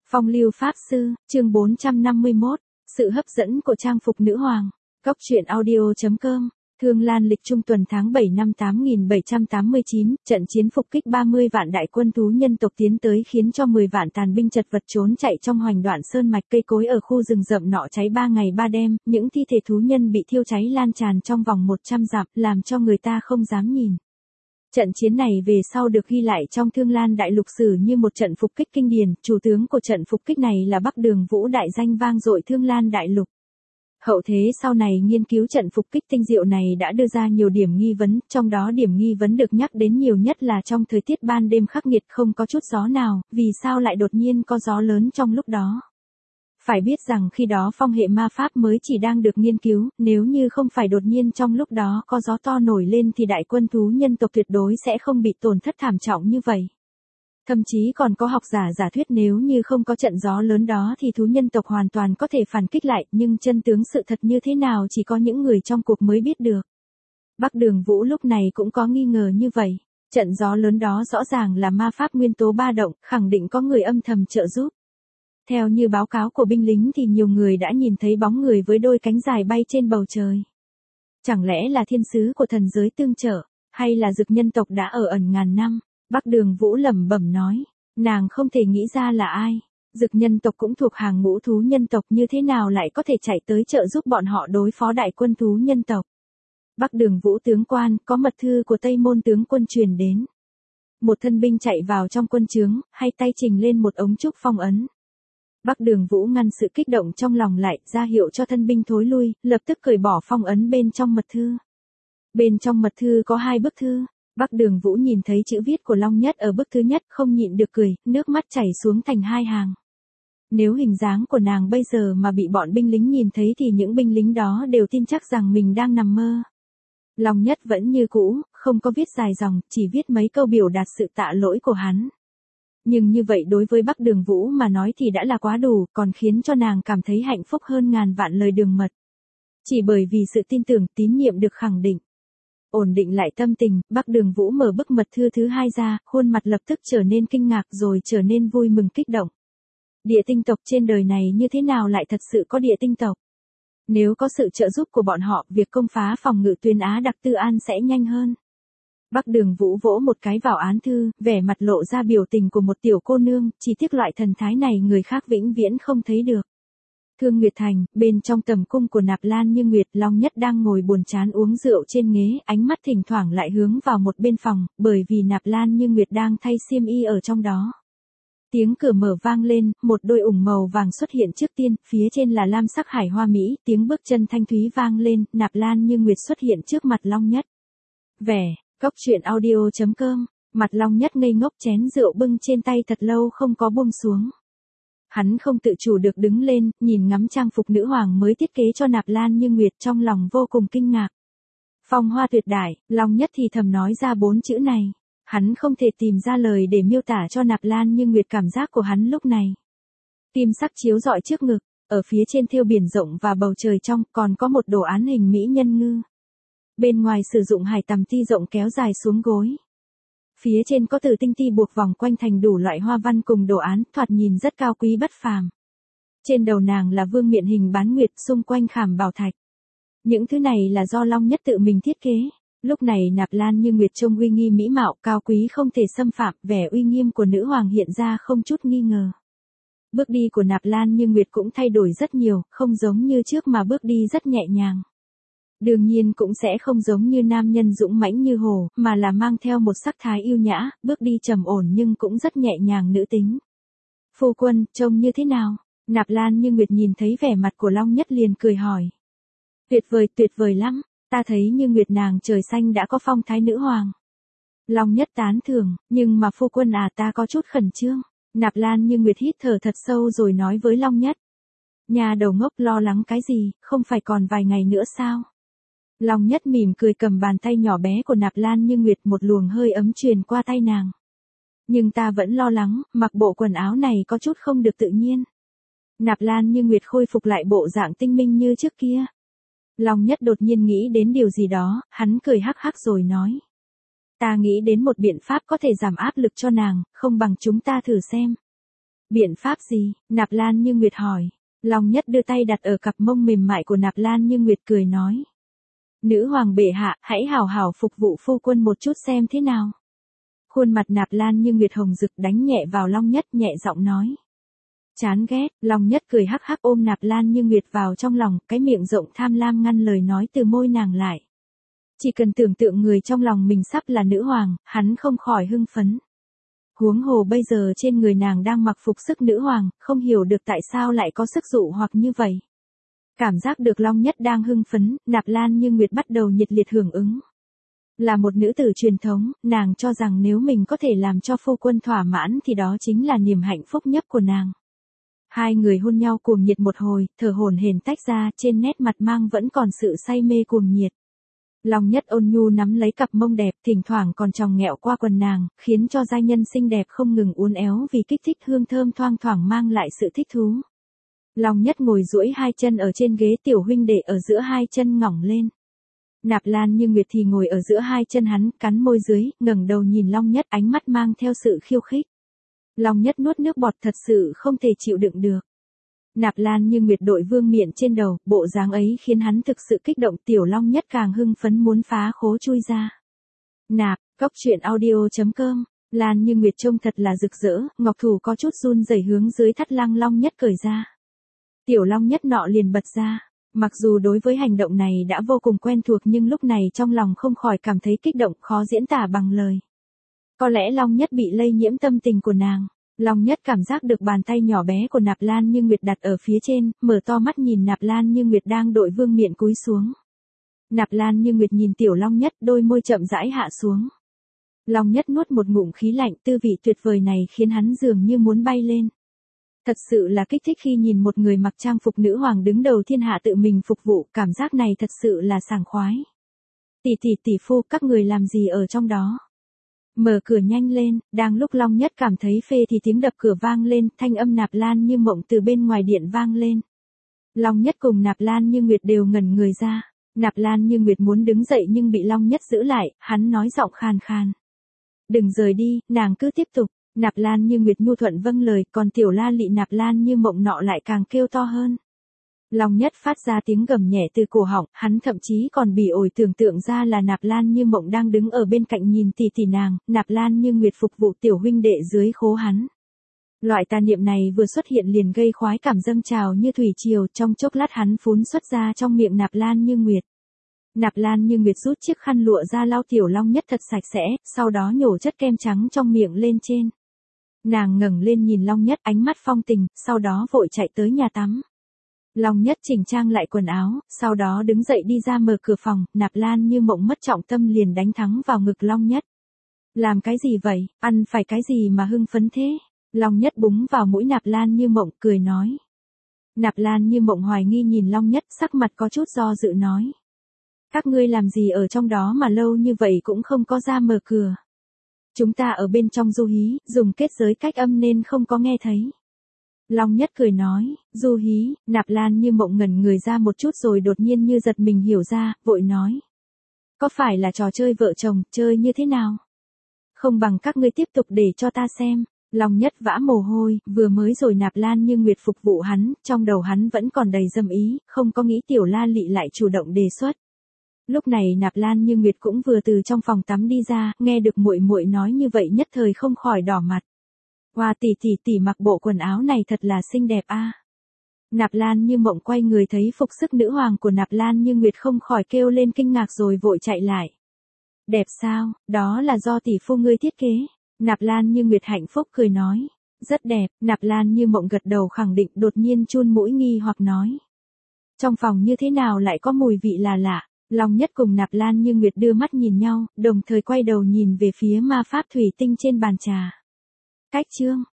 Phong lưu pháp sư, chương 451, sự hấp dẫn của trang phục nữ hoàng. Góc truyện audio.com. Thương Lan lịch trung tuần tháng 7 năm 8789, trận chiến phục kích 30 vạn đại quân thú nhân tộc tiến tới khiến cho 10 vạn tàn binh chật vật trốn chạy trong hoành đoạn sơn mạch, cây cối ở khu rừng rậm nọ cháy 3 ngày 3 đêm, những thi thể thú nhân bị thiêu cháy lan tràn trong vòng 100 dặm, làm cho người ta không dám nhìn. Trận chiến này về sau được ghi lại trong Thương Lan Đại Lục sử như một trận phục kích kinh điển, chủ tướng của trận phục kích này là Bắc Đường Vũ, đại danh vang dội Thương Lan Đại Lục. Hậu thế sau này nghiên cứu trận phục kích tinh diệu này đã đưa ra nhiều điểm nghi vấn, trong đó điểm nghi vấn được nhắc đến nhiều nhất là trong thời tiết ban đêm khắc nghiệt không có chút gió nào, vì sao lại đột nhiên có gió lớn trong lúc đó. Phải biết rằng khi đó phong hệ ma pháp mới chỉ đang được nghiên cứu, nếu như không phải đột nhiên trong lúc đó có gió to nổi lên thì đại quân thú nhân tộc tuyệt đối sẽ không bị tổn thất thảm trọng như vậy. Thậm chí còn có học giả giả thuyết nếu như không có trận gió lớn đó thì thú nhân tộc hoàn toàn có thể phản kích lại, nhưng chân tướng sự thật như thế nào chỉ có những người trong cuộc mới biết được. Bắc Đường Vũ lúc này cũng có nghi ngờ như vậy. Trận gió lớn đó rõ ràng là ma pháp nguyên tố ba động, khẳng định có người âm thầm trợ giúp. Theo như báo cáo của binh lính thì nhiều người đã nhìn thấy bóng người với đôi cánh dài bay trên bầu trời. Chẳng lẽ là thiên sứ của thần giới tương trợ, hay là dực nhân tộc đã ở ẩn ngàn năm? Bắc Đường Vũ lẩm bẩm nói, nàng không thể nghĩ ra là ai. Dực nhân tộc cũng thuộc hàng ngũ thú nhân tộc, như thế nào lại có thể chạy tới trợ giúp bọn họ đối phó đại quân thú nhân tộc? Bắc Đường Vũ tướng quan, có mật thư của Tây Môn tướng quân truyền đến. Một thân binh chạy vào trong quân trướng, hay tay trình lên một ống trúc phong ấn. Bắc Đường Vũ ngăn sự kích động trong lòng lại, ra hiệu cho thân binh thối lui, lập tức cởi bỏ phong ấn bên trong mật thư. Bên trong mật thư có 2 bức thư. Bắc Đường Vũ nhìn thấy chữ viết của Long Nhất ở bức thứ nhất, không nhịn được cười, nước mắt chảy xuống thành 2 hàng. Nếu hình dáng của nàng bây giờ mà bị bọn binh lính nhìn thấy thì những binh lính đó đều tin chắc rằng mình đang nằm mơ. Long Nhất vẫn như cũ, không có viết dài dòng, chỉ viết mấy câu biểu đạt sự tạ lỗi của hắn. Nhưng như vậy đối với Bắc Đường Vũ mà nói thì đã là quá đủ, còn khiến cho nàng cảm thấy hạnh phúc hơn ngàn vạn lời đường mật. Chỉ bởi vì sự tin tưởng, tín nhiệm được khẳng định. Ổn định lại tâm tình, Bắc Đường Vũ mở bức mật thư thứ 2 ra, khuôn mặt lập tức trở nên kinh ngạc rồi trở nên vui mừng kích động. Địa tinh tộc trên đời này như thế nào lại thật sự có địa tinh tộc? Nếu có sự trợ giúp của bọn họ, việc công phá phòng ngự Tuyên Á Đặc Tư An sẽ nhanh hơn. Bắc Đường Vũ vỗ một cái vào án thư, vẻ mặt lộ ra biểu tình của một tiểu cô nương, chỉ tiếc loại thần thái này người khác vĩnh viễn không thấy được. Thương Nguyệt Thành, bên trong tầm cung của Nạp Lan Như Nguyệt, Long Nhất đang ngồi buồn chán uống rượu trên ghế, ánh mắt thỉnh thoảng lại hướng vào một bên phòng, bởi vì Nạp Lan Như Nguyệt đang thay xiêm y ở trong đó. Tiếng cửa mở vang lên, một đôi ủng màu vàng xuất hiện trước tiên, phía trên là lam sắc hải hoa mỹ, tiếng bước chân thanh thúy vang lên, Nạp Lan Như Nguyệt xuất hiện trước mặt Long Nhất. Góc truyện audio.com, mặt Long Nhất ngây ngốc, chén rượu bưng trên tay thật lâu không có buông xuống. Hắn không tự chủ được đứng lên, nhìn ngắm trang phục nữ hoàng mới thiết kế cho Nạp Lan Như Nguyệt, trong lòng vô cùng kinh ngạc. Phong hoa tuyệt đại, Long Nhất thì thầm nói ra 4 chữ này. Hắn không thể tìm ra lời để miêu tả cho Nạp Lan Như Nguyệt cảm giác của hắn lúc này. Kim sắc chiếu rọi trước ngực, ở phía trên thêu biển rộng và bầu trời trong, còn có một đồ án hình mỹ nhân ngư. Bên ngoài sử dụng hải tằm ti rộng kéo dài xuống gối. Phía trên có từ tinh ti buộc vòng quanh thành đủ loại hoa văn cùng đồ án, thoạt nhìn rất cao quý bất phàm. Trên đầu nàng là vương miện hình bán nguyệt, xung quanh khảm bảo thạch. Những thứ này là do Long Nhất tự mình thiết kế. Lúc này Nạp Lan Như Nguyệt trông uy nghi mỹ mạo, cao quý không thể xâm phạm, vẻ uy nghiêm của nữ hoàng hiện ra không chút nghi ngờ. Bước đi của Nạp Lan Như Nguyệt cũng thay đổi rất nhiều, không giống như trước mà bước đi rất nhẹ nhàng. Đương nhiên cũng sẽ không giống như nam nhân dũng mãnh như hổ, mà là mang theo một sắc thái yêu nhã, bước đi trầm ổn nhưng cũng rất nhẹ nhàng nữ tính. Phu quân, trông như thế nào? Nạp Lan Như Nguyệt nhìn thấy vẻ mặt của Long Nhất liền cười hỏi. Tuyệt vời lắm, ta thấy Như Nguyệt nàng trời xanh đã có phong thái nữ hoàng. Long Nhất tán thưởng, nhưng mà phu quân ta có chút khẩn trương. Nạp Lan Như Nguyệt hít thở thật sâu rồi nói với Long Nhất. Nhà đầu ngốc, lo lắng cái gì, không phải còn vài ngày nữa sao? Long Nhất mỉm cười cầm bàn tay nhỏ bé của Nạp Lan Như Nguyệt, một luồng hơi ấm truyền qua tay nàng. Nhưng ta vẫn lo lắng, mặc bộ quần áo này có chút không được tự nhiên. Nạp Lan Như Nguyệt khôi phục lại bộ dạng tinh minh như trước kia. Long Nhất đột nhiên nghĩ đến điều gì đó, hắn cười hắc hắc rồi nói. Ta nghĩ đến một biện pháp có thể giảm áp lực cho nàng, không bằng chúng ta thử xem. Biện pháp gì? Nạp Lan Như Nguyệt hỏi. Long Nhất đưa tay đặt ở cặp mông mềm mại của Nạp Lan Như Nguyệt cười nói. Nữ hoàng bệ hạ, hãy hảo hảo phục vụ phu quân một chút xem thế nào. Khuôn mặt Nạp Lan Như Nguyệt hồng rực đánh nhẹ vào Long Nhất nhẹ giọng nói. Chán ghét, Long Nhất cười hắc hắc ôm Nạp Lan Như Nguyệt vào trong lòng, cái miệng rộng tham lam ngăn lời nói từ môi nàng lại. Chỉ cần tưởng tượng người trong lòng mình sắp là nữ hoàng, hắn không khỏi hưng phấn. Huống hồ bây giờ trên người nàng đang mặc phục sức nữ hoàng, không hiểu được tại sao lại có sức dụ hoặc như vậy. Cảm giác được Long Nhất đang hưng phấn, Nạp Lan Như Nguyệt bắt đầu nhiệt liệt hưởng ứng. Là một nữ tử truyền thống, nàng cho rằng nếu mình có thể làm cho phu quân thỏa mãn thì đó chính là niềm hạnh phúc nhất của nàng. Hai người hôn nhau cuồng nhiệt một hồi, thở hổn hển tách ra, trên nét mặt mang vẫn còn sự say mê cuồng nhiệt. Long Nhất ôn nhu nắm lấy cặp mông đẹp, thỉnh thoảng còn tròng nghẹo qua quần nàng, khiến cho giai nhân xinh đẹp không ngừng uốn éo vì kích thích hương thơm thoang thoảng mang lại sự thích thú. Long Nhất ngồi duỗi hai chân ở trên ghế, tiểu huynh đệ ở giữa hai chân ngỏng lên. Nạp Lan Như Nguyệt thì ngồi ở giữa hai chân hắn, cắn môi dưới, ngẩng đầu nhìn Long Nhất, ánh mắt mang theo sự khiêu khích. Long Nhất nuốt nước bọt, thật sự không thể chịu đựng được. Nạp Lan Như Nguyệt đội vương miện trên đầu, bộ dáng ấy khiến hắn thực sự kích động, tiểu Long Nhất càng hưng phấn muốn phá khố chui ra. Nạp, coctruyện.audio.com, Lan Như Nguyệt trông thật là rực rỡ, ngọc thủ có chút run rẩy hướng dưới thắt lưng Long Nhất cởi ra. Tiểu Long Nhất nọ liền bật ra. Mặc dù đối với hành động này đã vô cùng quen thuộc nhưng lúc này trong lòng không khỏi cảm thấy kích động, khó diễn tả bằng lời. Có lẽ Long Nhất bị lây nhiễm tâm tình của nàng. Long Nhất cảm giác được bàn tay nhỏ bé của Nạp Lan Như Nguyệt đặt ở phía trên, mở to mắt nhìn Nạp Lan Như Nguyệt đang đội vương miện cúi xuống. Nạp Lan Như Nguyệt nhìn tiểu Long Nhất, đôi môi chậm rãi hạ xuống. Long Nhất nuốt một ngụm khí lạnh, tư vị tuyệt vời này khiến hắn dường như muốn bay lên. Thật sự là kích thích khi nhìn một người mặc trang phục nữ hoàng đứng đầu thiên hạ tự mình phục vụ, cảm giác này thật sự là sảng khoái. Tỷ phu, các người làm gì ở trong đó? Mở cửa nhanh lên, đang lúc Long Nhất cảm thấy phê thì tiếng đập cửa vang lên, thanh âm Nạp Lan Như Mộng từ bên ngoài điện vang lên. Long Nhất cùng Nạp Lan Như Nguyệt đều ngẩn người ra. Nạp Lan Như Nguyệt muốn đứng dậy nhưng bị Long Nhất giữ lại, hắn nói giọng khàn khàn. Đừng rời đi, nàng cứ tiếp tục. Nạp Lan Như Nguyệt nhu thuận vâng lời, còn tiểu La Lị Nạp Lan Như Mộng nọ lại càng kêu to hơn. Long Nhất phát ra tiếng gầm nhẹ từ cổ họng, hắn thậm chí còn bỉ ổi tưởng tượng ra là Nạp Lan Như Mộng đang đứng ở bên cạnh nhìn tỷ nàng, Nạp Lan Như Nguyệt phục vụ tiểu huynh đệ dưới khố hắn. Loại tà niệm này vừa xuất hiện liền gây khoái cảm dâng trào như thủy triều, trong chốc lát hắn phún xuất ra trong miệng Nạp Lan Như Nguyệt. Nạp Lan Như Nguyệt rút chiếc khăn lụa ra lau tiểu Long Nhất thật sạch sẽ, sau đó nhổ chất kem trắng trong miệng lên trên. Nàng ngẩng lên nhìn Long Nhất, ánh mắt phong tình, sau đó vội chạy tới nhà tắm. Long Nhất chỉnh trang lại quần áo, sau đó đứng dậy đi ra mở cửa phòng, Nạp Lan Như Mộng mất trọng tâm liền đánh thắng vào ngực Long Nhất. Làm cái gì vậy, ăn phải cái gì mà hưng phấn thế? Long Nhất búng vào mũi Nạp Lan Như Mộng, cười nói. Nạp Lan Như Mộng hoài nghi nhìn Long Nhất, sắc mặt có chút do dự nói. Các ngươi làm gì ở trong đó mà lâu như vậy cũng không có ra mở cửa. Chúng ta ở bên trong du hí, dùng kết giới cách âm nên không có nghe thấy. Long Nhất cười nói, du hí, Nạp Lan Như Mộng ngẩn người ra một chút rồi đột nhiên như giật mình hiểu ra, vội nói. Có phải là trò chơi vợ chồng, chơi như thế nào? Không bằng các ngươi tiếp tục để cho ta xem. Long Nhất vã mồ hôi, vừa mới rồi Nạp Lan Như Nguyệt phục vụ hắn, trong đầu hắn vẫn còn đầy dâm ý, không có nghĩ tiểu La Lị lại chủ động đề xuất. Lúc này Nạp Lan Như Nguyệt cũng vừa từ trong phòng tắm đi ra, nghe được muội muội nói như vậy nhất thời không khỏi đỏ mặt. Hoa tỷ mặc bộ quần áo này thật là xinh đẹp a. Nạp Lan Như Mộng quay người thấy phục sức nữ hoàng của Nạp Lan Như Nguyệt không khỏi kêu lên kinh ngạc rồi vội chạy lại. Đẹp sao, đó là do tỷ phu ngươi thiết kế. Nạp Lan Như Nguyệt hạnh phúc cười nói. Rất đẹp, Nạp Lan Như Mộng gật đầu khẳng định, đột nhiên chun mũi nghi hoặc nói. Trong phòng như thế nào lại có mùi vị là lạ. Long Nhất cùng Nạp Lan Như Nguyệt đưa mắt nhìn nhau, đồng thời quay đầu nhìn về phía ma pháp thủy tinh trên bàn trà. Cách chương